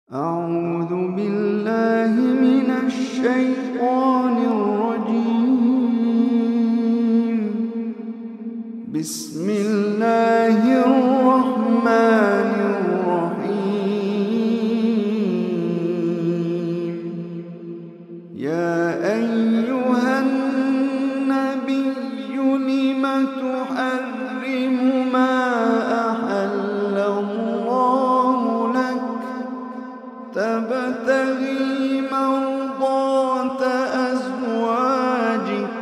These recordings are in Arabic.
أعوذ بالله من الشيطان الرجيم. بسم الله الرحمن الرحيم. يا أيها النبي لم تحرم ما أحل الله لك تبتغي مرضات أزواجك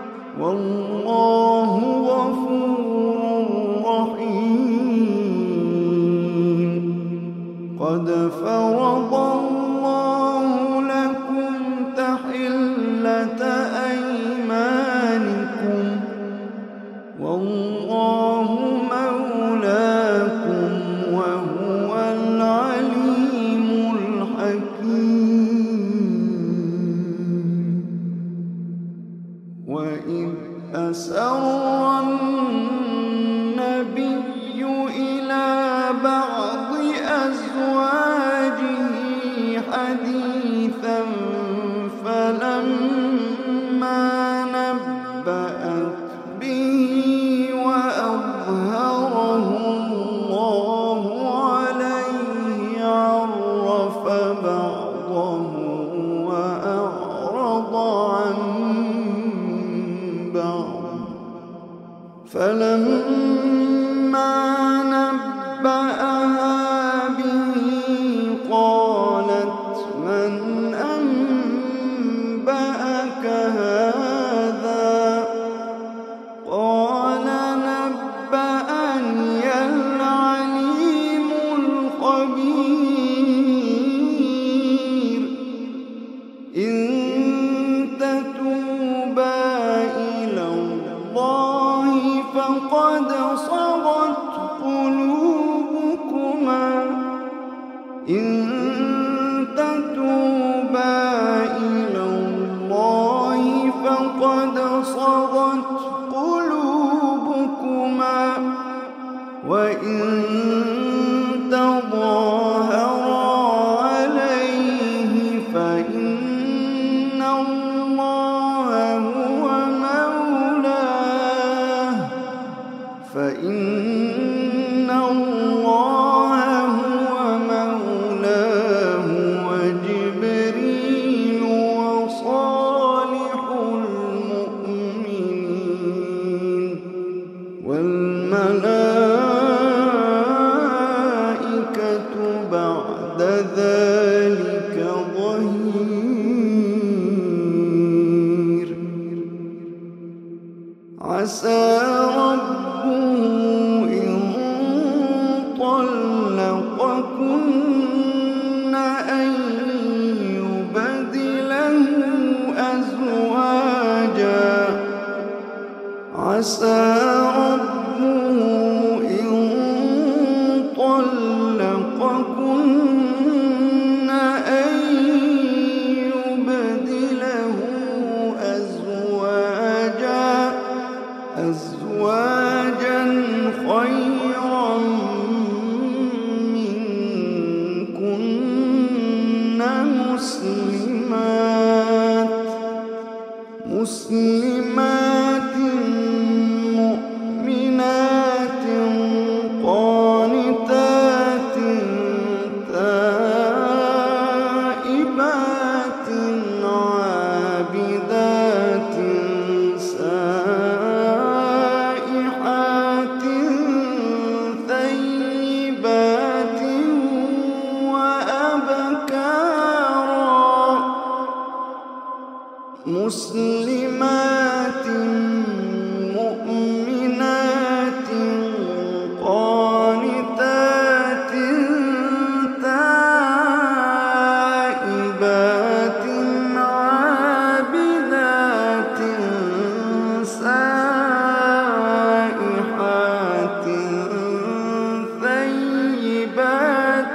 والله غفور رحيم. قد فرض الله لكم تحلة أيمانكم والله مولاكم وهو العليم الحكيم. وإذ أسر النبي إلى بعض أزواجه حديثا فلما نبأت به وأظهره الله عليه عرف بعضه وأعرض عن بعض. فلما نبأها به قالت من أنبأك هذا؟ قال نبأني العليم الخبير. إن تتوبا إلى الله فقد صغت قلوبكما إن تتوبا إلى الله فقد صغت قلوبكما وإن تظاهرا عليه فإن الله هو مولاه وجبريل وصالح المؤمنين والملائكة بعد ذلك ظهير. عسى ربه إن طلقكن أن يبدله أزواجا عسى ربه إن طلقكن أن يبدله أزواجا خيرا منكن مسلمات مؤمنات قانتات تائبات عابدات سائحات ثيبات وأبكارا. مسلمات مؤمنات قانتات تائبات عابدات سائحات ثيبات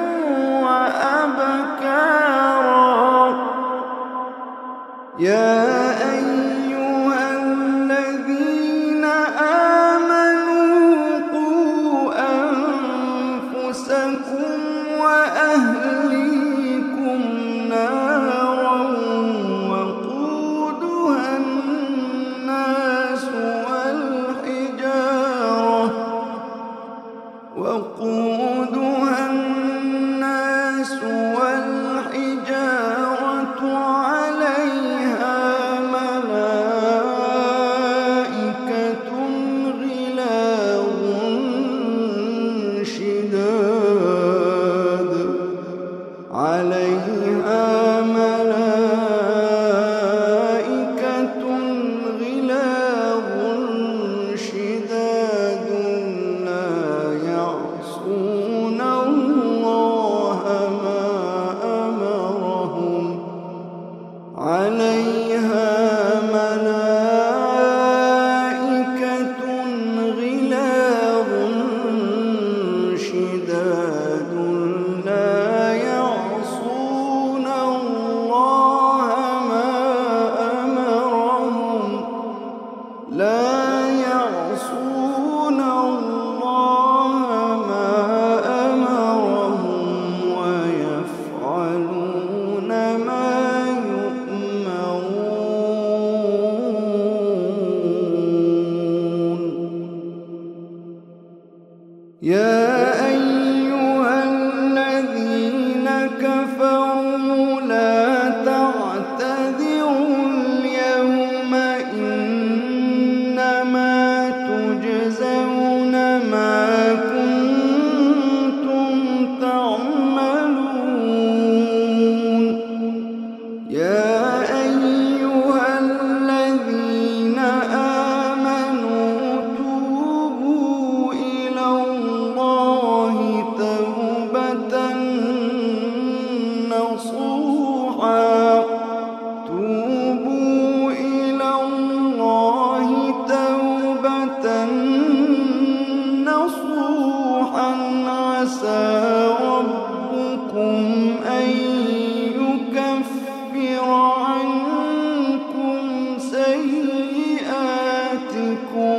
وأبكارا. يا أيها الذين آمنوا قوا أنفسكم وأهلكم عليها ملائكة غلاظ شداد لا يعصون الله ما أمرهم عليها ملائكة غلاظ شداد لا يعصون الله ما أمرهم ويفعلون ما يؤمرون. يا أيها الذين كفروا لا تعتذروا اليوم إنما تجزون ما كنتم تعملون. يا أيها الذين آمنوا توبوا إلى الله توبة نصوحا توبوا إلى الله توبة نصوحا عسى ربكم أن يكفر عنكم سيئاتكم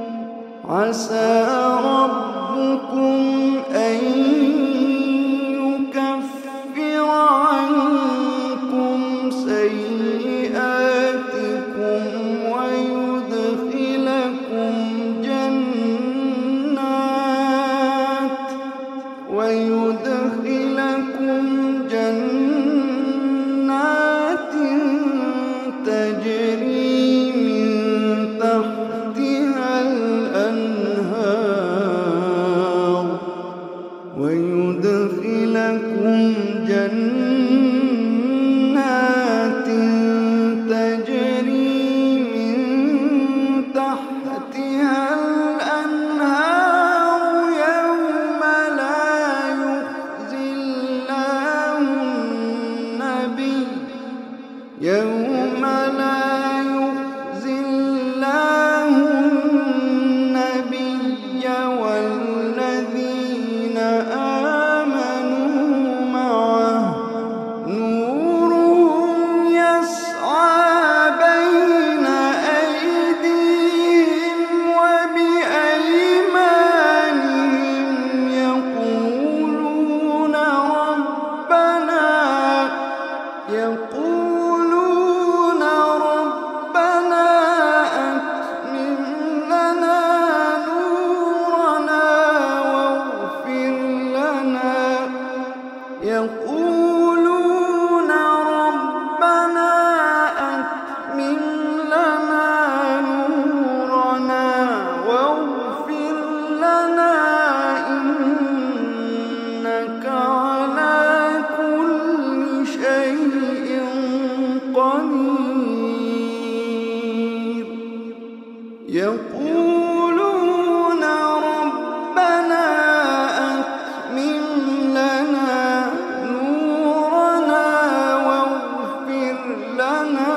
ويدخلكم جنات تجري من تحتها الأنهار يوم لا يخزي الله النبي والذين آمنوا معه نورهم يسعى بين أيديهم وبأيمانهم يقولون ربنا أتمم لنا نورنا واغفر لنا يقولون ربنا أتمم لنا نورنا واغفر لنا إنك على كل شيء قدير. يقولون ربنا أتمم لنا نورنا واغفر لنا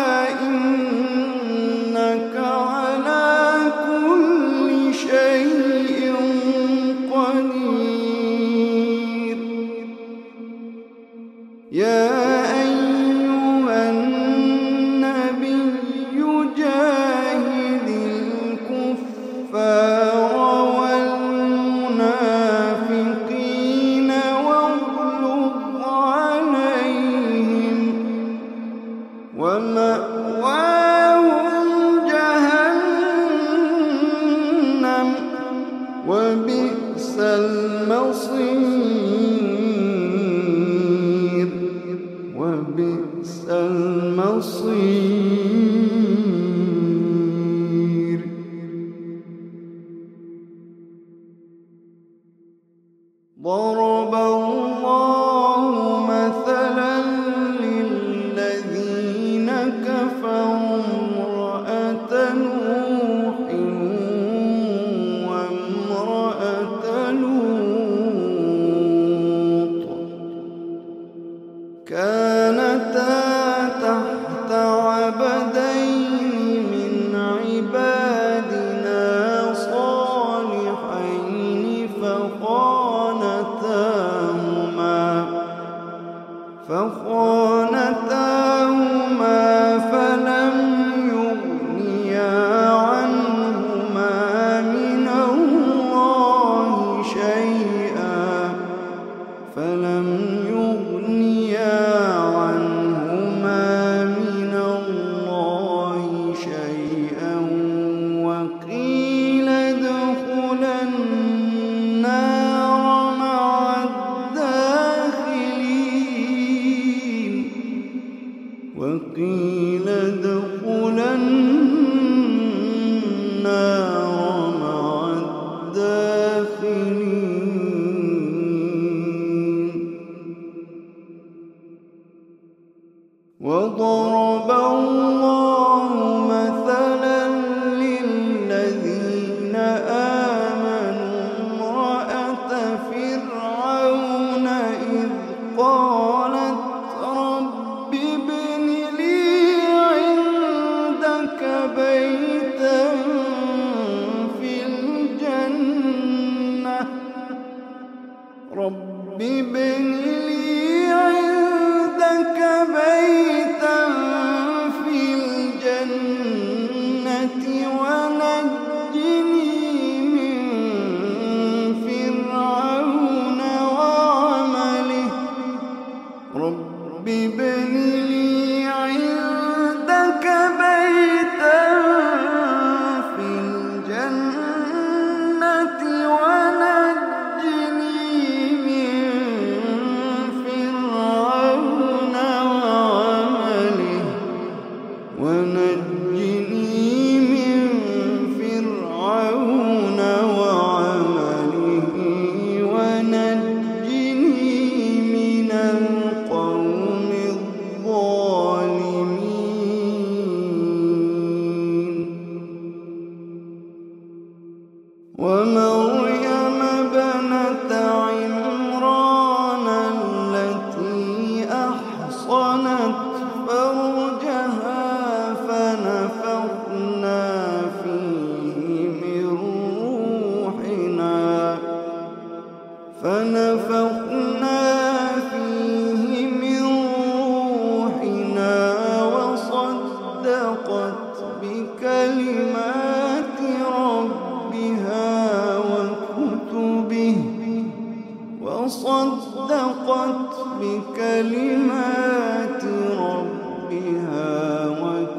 إنك على كل شيء قدير. يا أيها النبي جاهد الكفار والمنافقين واغلظ عليهم ومأواهم جهنم وبئس المصير. كانتا تحت عبدين من عبادنا صالحين فخانتاهما فلم يغنيا عنهما من الله شيئا وقيل ادخلا النار مع الداخلين وضرب الله مثلا للذين آمنوا امرأة فرعون إذ قالت رب ابن لي عندك بيتا في الجنة رب ابن لي عندك بيتا في الجنة ونجني من فرعون وعمله رب ابن لي عندك بيتا في الجنة ونجني من فرعون وعمله ونجني من القوم الظالمين ومريم ابنة عمران التي أحصنت فرجها فنفخنا فيه من روحنا وصدقت بكلمات ربها وكتبه